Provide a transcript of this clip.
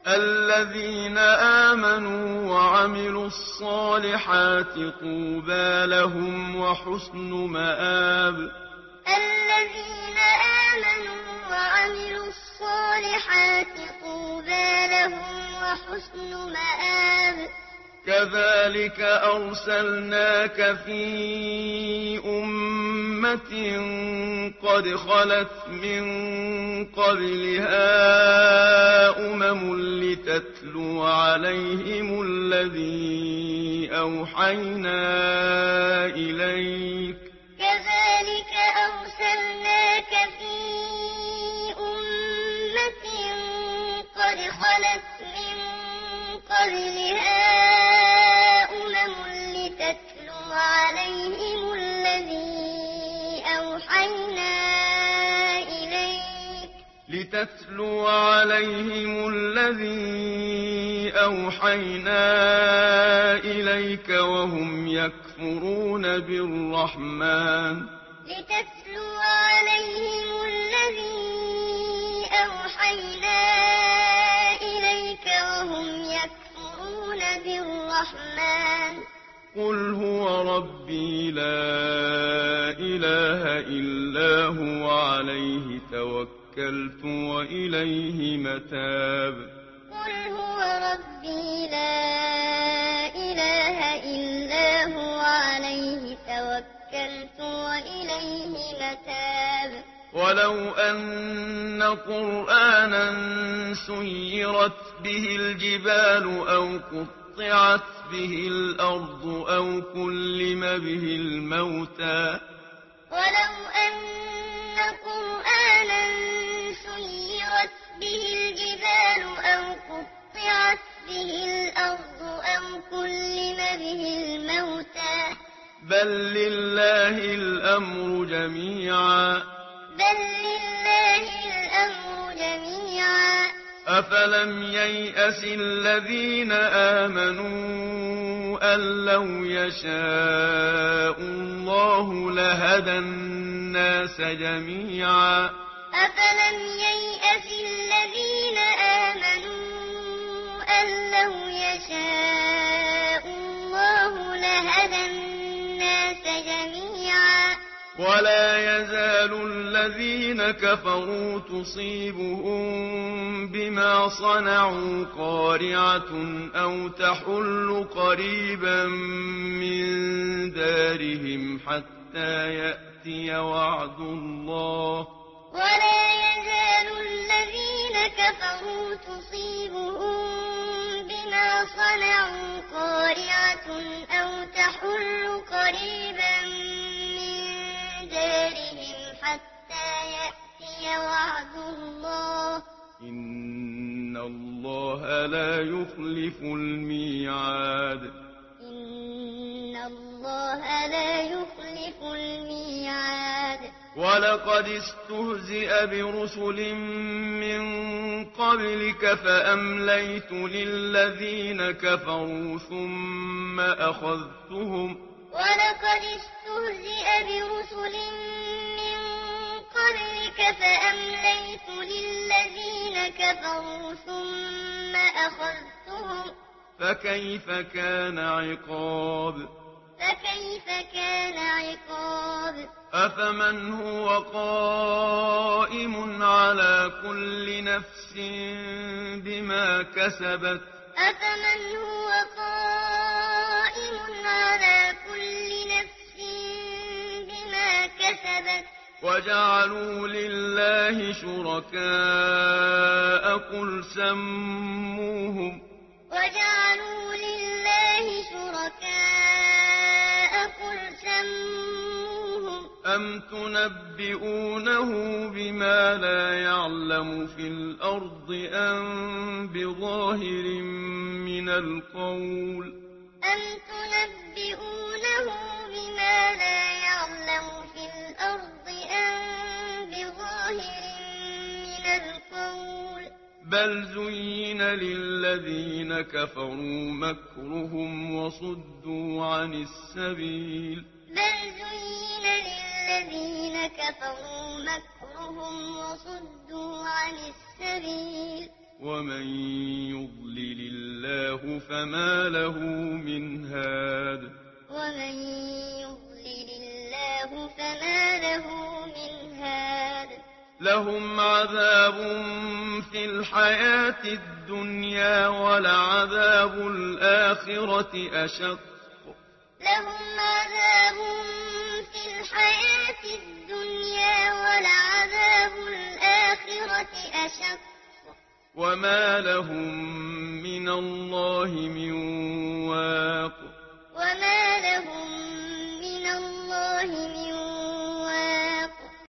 الذين آمنوا وعملوا الصالحات طوبى لهم وحسن مآب. الذين آمنوا وعملوا الصالحات طوبى لهم وحسن مآب. كذلك أرسلناك في أمة قد خلت من قبلها لتتلو عليهم الذي أوحينا إليك. كذلك أرسلناك في أمة قد خلت من قبلها لتتلو عليهم الذي أوحينا إليك. لتتلو عليهم الذي أوحينا إليك وهم يكفرون بالرحمن. لتتلو عليهم الذي أوحينا إليك وهم يكفرون بالرحمن. قل هو ربي لا إله إلا هو عليه توكلت وإليه متاب. قل هو ربي لا إله إلا هو عليه توكلت وإليه متاب. ولو أن قرآنا سيرت به الجبال أو قطعت به الأرض أو كلم به الموتى. ولو أن قرآنا سيرت به الجبال أو قطعت به الأرض أو كلم به الموتى. بل لله الأمر جميعا. بل لله الأمر جميعا. أفلم ييأس الذين آمنوا أن لو يشاء الله لهدى الناس جميعا. أفلم ييأس الذين آمنوا أن لو يشاء الله لهدى الناس جميعا. ولا يزال الذين كفروا تصيبهم بما صنعوا قارعة أو تحل قريبا من دارهم حتى يأتي وعد الله. ولا يزال الذين كفروا تصيبهم بما صنعوا قارعة أو تحل قريبا من دارهم حتى يأتي وعد الله. إن الله لا يخلف الميعاد. إن الله لا يخلف الميعاد. ولقد استهزئ برسل من قبلك فأمليت للذين كفروا ثم أخذتهم. ولقد استهزئ برسل من قبلك فأمليت للذين كفروا ثم أخذتهم. فكيف كان عقاب. فكيف كان عقاب. أفمن هو قائم على كل نفس بما كسبت. أفمن هو قائم على كل نفس بما كسبت. وجعلوا لله شركاء قل سموهم. وجعلوا لله شركاء قل سموهم. أم تنبئونه بما لا يعلم في الأرض أم بظاهر من القول. أم تنبئونه بما لا يعلم في الأرض أم بظاهر من القول. بل زين للذين كفروا مكرهم وصدوا عن السبيل. بل زين للذين كفروا مكرهم وصدوا عن السبيل. ومن يضلل الله فما له من هاد ومن يضلل الله فما له من هاد لهم عذاب في الحياة الدنيا ولعذاب الآخرة أشق لهم عذاب في الحياة الدنيا ولعذاب الآخرة أشق وما لهم من الله من واق وما لهم